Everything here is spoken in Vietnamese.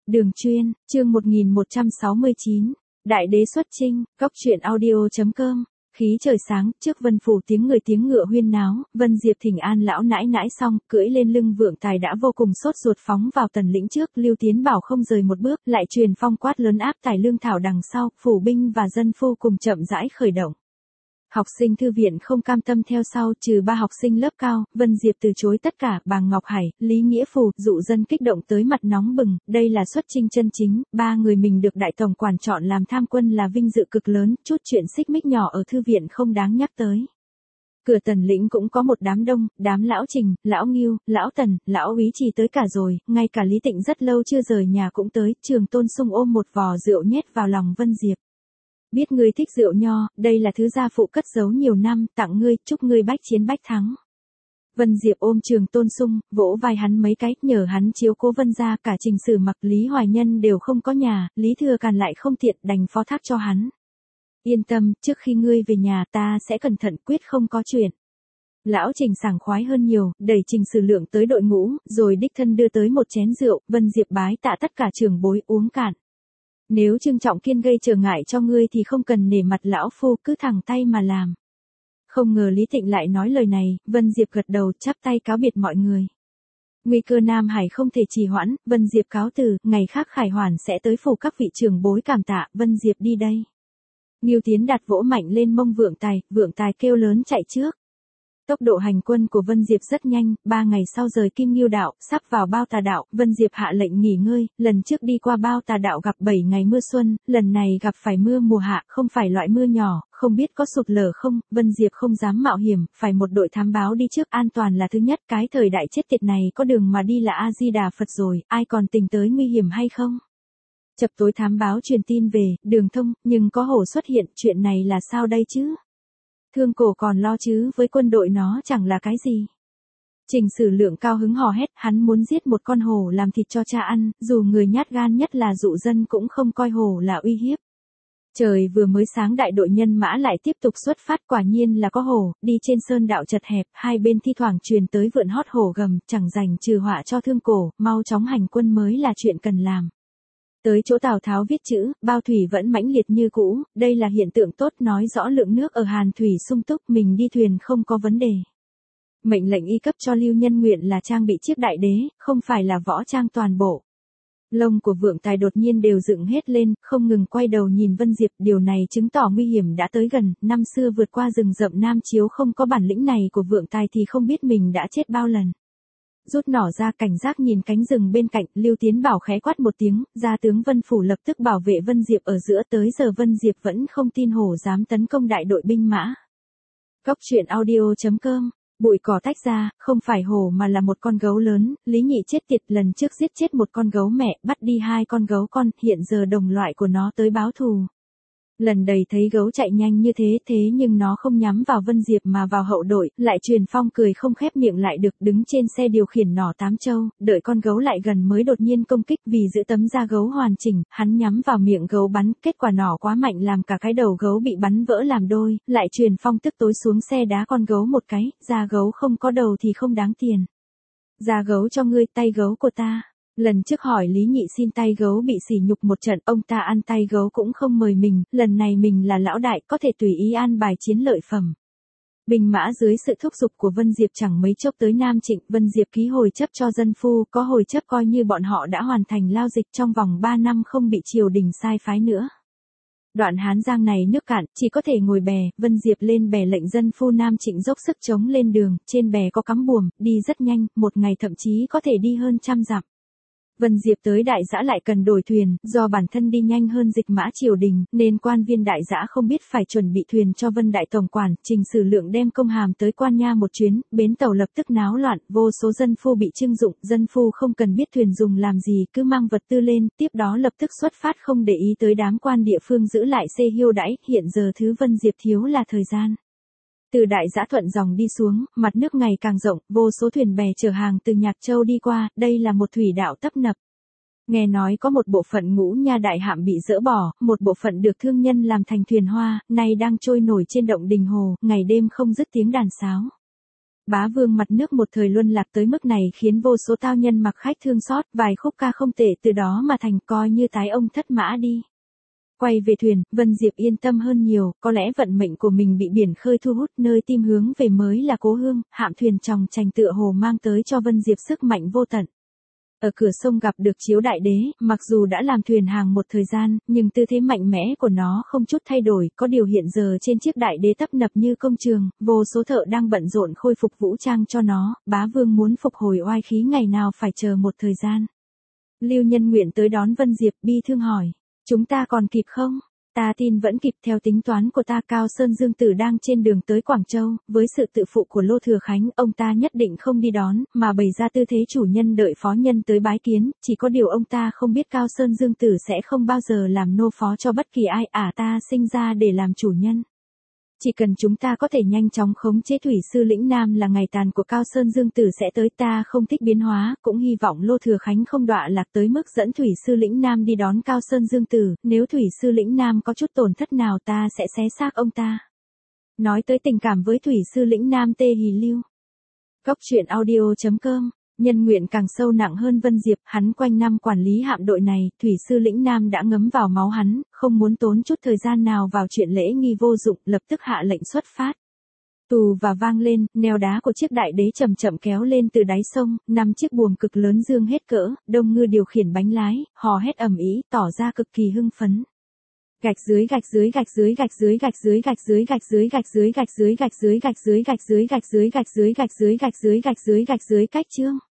Đường chuyên, chương 1169, Đại đế xuất chinh, Cóc truyện audio.com. Khí trời sáng, trước Vân phủ tiếng người tiếng ngựa huyên náo, Vân Diệp thỉnh an lão nãi nãi xong, cưỡi lên lưng Vượng Tài đã vô cùng sốt ruột phóng vào Tần lĩnh trước, Lưu Tiến Bảo không rời một bước, lại truyền phong quát lớn áp tải lương thảo đằng sau, phủ binh và dân phu cùng chậm rãi khởi động. Học sinh thư viện không cam tâm theo sau, trừ 3 học sinh lớp cao, Vân Diệp từ chối tất cả, Bàng Ngọc Hải, Lý Nghĩa Phù, dụ dân kích động tới mặt nóng bừng, đây là xuất chinh chân chính, 3 người mình được đại tổng quản chọn làm tham quân là vinh dự cực lớn, chút chuyện xích mích nhỏ ở thư viện không đáng nhắc tới. Cửa Tần lĩnh cũng có một đám đông, đám lão Trình, lão Ngưu, lão Tần, lão Úy Trì tới cả rồi, ngay cả Lý Tịnh rất lâu chưa rời nhà cũng tới, Trường Tôn Sung ôm một vò rượu nhét vào lòng Vân Diệp. Biết ngươi thích rượu nho, đây là thứ gia phụ cất giấu nhiều năm, tặng ngươi, chúc ngươi bách chiến bách thắng. Vân Diệp ôm Trường Tôn Sung, vỗ vai hắn mấy cái, nhờ hắn chiếu cố Vân gia, cả Trình Sử Mặc, Lý Hoài Nhân đều không có nhà, Lý Thừa Càn lại không tiện, đành phó thác cho hắn. Yên tâm, trước khi ngươi về nhà ta sẽ cẩn thận, quyết không có chuyện. Lão Trình sảng khoái hơn nhiều, đẩy Trình Sử Lượng tới đội ngũ, rồi đích thân đưa tới một chén rượu, Vân Diệp bái tạ tất cả trưởng bối uống cạn. Nếu Trương Trọng Kiên gây trở ngại cho ngươi thì không cần nể mặt lão phu, cứ thẳng tay mà làm. Không ngờ Lý Tịnh lại nói lời này, Vân Diệp gật đầu, chắp tay cáo biệt mọi người. Nguy cơ Nam Hải không thể trì hoãn, Vân Diệp cáo từ, ngày khác Khải Hoàn sẽ tới phủ các vị trưởng bối cảm tạ, Vân Diệp đi đây. Ngưu Tiến Đạt vỗ mạnh lên mông Vượng Tài kêu lớn chạy trước. Tốc độ hành quân của Vân Diệp rất nhanh, 3 ngày sau rời Kim Ngưu đạo, sắp vào Bao Tà đạo, Vân Diệp hạ lệnh nghỉ ngơi, lần trước đi qua Bao Tà đạo gặp 7 ngày mưa xuân, lần này gặp phải mưa mùa hạ, không phải loại mưa nhỏ, không biết có sụt lở không, Vân Diệp không dám mạo hiểm, phải một đội thám báo đi trước, an toàn là thứ nhất, cái thời đại chết tiệt này có đường mà đi là A-di-đà Phật rồi, ai còn tình tới nguy hiểm hay không? Chập tối thám báo truyền tin về, đường thông, nhưng có hổ xuất hiện, chuyện này là sao đây chứ? Thương Cổ còn lo chứ, với quân đội nó chẳng là cái gì. Trình Sử Lượng cao hứng hò hét, hắn muốn giết một con hổ làm thịt cho cha ăn, dù người nhát gan nhất là dụ dân cũng không coi hổ là uy hiếp. Trời vừa mới sáng đại đội nhân mã lại tiếp tục xuất phát, quả nhiên là có hổ, đi trên sơn đạo chật hẹp, hai bên thi thoảng truyền tới vượn hót hổ gầm, chẳng dành trừ họa cho Thương Cổ, mau chóng hành quân mới là chuyện cần làm. Tới chỗ Tào Tháo viết chữ, bao thủy vẫn mãnh liệt như cũ, đây là hiện tượng tốt nói rõ lượng nước ở Hàn Thủy sung túc, mình đi thuyền không có vấn đề. Mệnh lệnh y cấp cho Lưu Nhân Nguyện là trang bị chiếc đại đế, không phải là võ trang toàn bộ. Lông của Vượng Tài đột nhiên đều dựng hết lên, không ngừng quay đầu nhìn Vân Diệp, điều này chứng tỏ nguy hiểm đã tới gần, năm xưa vượt qua rừng rậm Nam Chiếu không có bản lĩnh này của Vượng Tài thì không biết mình đã chết bao lần. Rút nỏ ra cảnh giác nhìn cánh rừng bên cạnh, Lưu Tiến Bảo khẽ quát một tiếng, gia tướng Vân phủ lập tức bảo vệ Vân Diệp ở giữa, tới giờ Vân Diệp vẫn không tin hổ dám tấn công đại đội binh mã. Cóc truyện audio.com. Bụi cỏ tách ra, không phải hổ mà là một con gấu lớn, Lý Nhị chết tiệt, lần trước giết chết một con gấu mẹ, bắt đi 2 con gấu con, hiện giờ đồng loại của nó tới báo thù. Lần đầy thấy gấu chạy nhanh như thế nhưng nó không nhắm vào Vân Diệp mà vào hậu đội, lại truyền phong cười không khép miệng lại được, đứng trên xe điều khiển nỏ 8 châu, đợi con gấu lại gần mới đột nhiên công kích, vì giữ tấm da gấu hoàn chỉnh, hắn nhắm vào miệng gấu bắn, kết quả nỏ quá mạnh làm cả cái đầu gấu bị bắn vỡ làm đôi, lại truyền phong tức tối xuống xe đá con gấu một cái, da gấu không có đầu thì không đáng tiền. Da gấu cho ngươi, tay gấu của ta. Lần trước hỏi Lý Nhị xin tay gấu bị sỉ nhục một trận, ông ta ăn tay gấu cũng không mời mình, lần này mình là lão đại, có thể tùy ý an bài chiến lợi phẩm. Binh mã dưới sự thúc giục của Vân Diệp chẳng mấy chốc tới Nam Trịnh, Vân Diệp ký hồi chấp cho dân phu, có hồi chấp coi như bọn họ đã hoàn thành lao dịch, trong vòng 3 năm không bị triều đình sai phái nữa. Đoạn Hán Giang này nước cạn, chỉ có thể ngồi bè, Vân Diệp lên bè lệnh dân phu Nam Trịnh dốc sức chống lên đường, trên bè có cắm buồm, đi rất nhanh, một ngày thậm chí có thể đi hơn 100 dặm. Vân Diệp tới đại dã lại cần đổi thuyền, do bản thân đi nhanh hơn dịch mã triều đình, nên quan viên đại dã không biết phải chuẩn bị thuyền cho Vân đại tổng quản, Trình Sử Lượng đem công hàm tới Quan Nha một chuyến, bến tàu lập tức náo loạn, vô số dân phu bị trưng dụng, dân phu không cần biết thuyền dùng làm gì, cứ mang vật tư lên, tiếp đó lập tức xuất phát không để ý tới đám quan địa phương giữ lại xê hiêu đãi, hiện giờ thứ Vân Diệp thiếu là thời gian. Từ đại dã thuận dòng đi xuống, mặt nước ngày càng rộng, vô số thuyền bè chở hàng từ Nhạc Châu đi qua, đây là một thủy đạo tấp nập. Nghe nói có một bộ phận Ngũ Nha đại hạm bị dỡ bỏ, một bộ phận được thương nhân làm thành thuyền hoa, nay đang trôi nổi trên động Đình Hồ, ngày đêm không dứt tiếng đàn sáo. Bá Vương mặt nước một thời luân lạc tới mức này khiến vô số tao nhân mặc khách thương xót, vài khúc ca không tệ từ đó mà thành coi như tái ông thất mã đi. Quay về thuyền, Vân Diệp yên tâm hơn nhiều, có lẽ vận mệnh của mình bị biển khơi thu hút, nơi tim hướng về mới là cố hương, hạm thuyền chòng chành tựa hồ mang tới cho Vân Diệp sức mạnh vô tận. Ở cửa sông gặp được Chiếu Đại Đế, mặc dù đã làm thuyền hàng một thời gian, nhưng tư thế mạnh mẽ của nó không chút thay đổi, có điều hiện giờ trên chiếc Đại Đế tấp nập như công trường, vô số thợ đang bận rộn khôi phục vũ trang cho nó, Bá Vương muốn phục hồi oai khí ngày nào phải chờ một thời gian. Lưu Nhân Nguyện tới đón Vân Diệp bi thương hỏi, chúng ta còn kịp không? Ta tin vẫn kịp, theo tính toán của ta Cao Sơn Dương Tử đang trên đường tới Quảng Châu, với sự tự phụ của Lô Thừa Khánh, ông ta nhất định không đi đón, mà bày ra tư thế chủ nhân đợi phó nhân tới bái kiến, chỉ có điều ông ta không biết Cao Sơn Dương Tử sẽ không bao giờ làm nô phó cho bất kỳ ai, ta sinh ra để làm chủ nhân. Chỉ cần chúng ta có thể nhanh chóng khống chế Thủy Sư Lĩnh Nam là ngày tàn của Cao Sơn Dương Tử sẽ tới, ta không thích biến hóa, cũng hy vọng Lô Thừa Khánh không đọa lạc tới mức dẫn Thủy Sư Lĩnh Nam đi đón Cao Sơn Dương Tử, nếu Thủy Sư Lĩnh Nam có chút tổn thất nào ta sẽ xé xác ông ta. Nói tới tình cảm với Thủy Sư Lĩnh Nam Tê Hì Lưu. Góc truyện audio.com. Nhân nguyện càng sâu nặng hơn Vân Diệp, hắn quanh năm quản lý hạm đội này, Thủy Sư Lĩnh Nam đã ngấm vào máu hắn, không muốn tốn chút thời gian nào vào chuyện lễ nghi vô dụng, lập tức hạ lệnh xuất phát. Tù và vang lên, neo đá của chiếc Đại Đế chậm chậm kéo lên từ đáy sông, 5 chiếc buồm cực lớn dương hết cỡ, Đông Ngư điều khiển bánh lái, hò hét ầm ĩ, tỏ ra cực kỳ hưng phấn. Gạch dưới gạch dưới gạch dưới gạch dưới gạch dưới gạch dưới gạch dưới gạch dưới gạch dưới gạch dưới gạch dưới gạch dưới gạch dưới gạch dưới gạch dưới gạch dưới gạch dưới gạch dưới cách chương.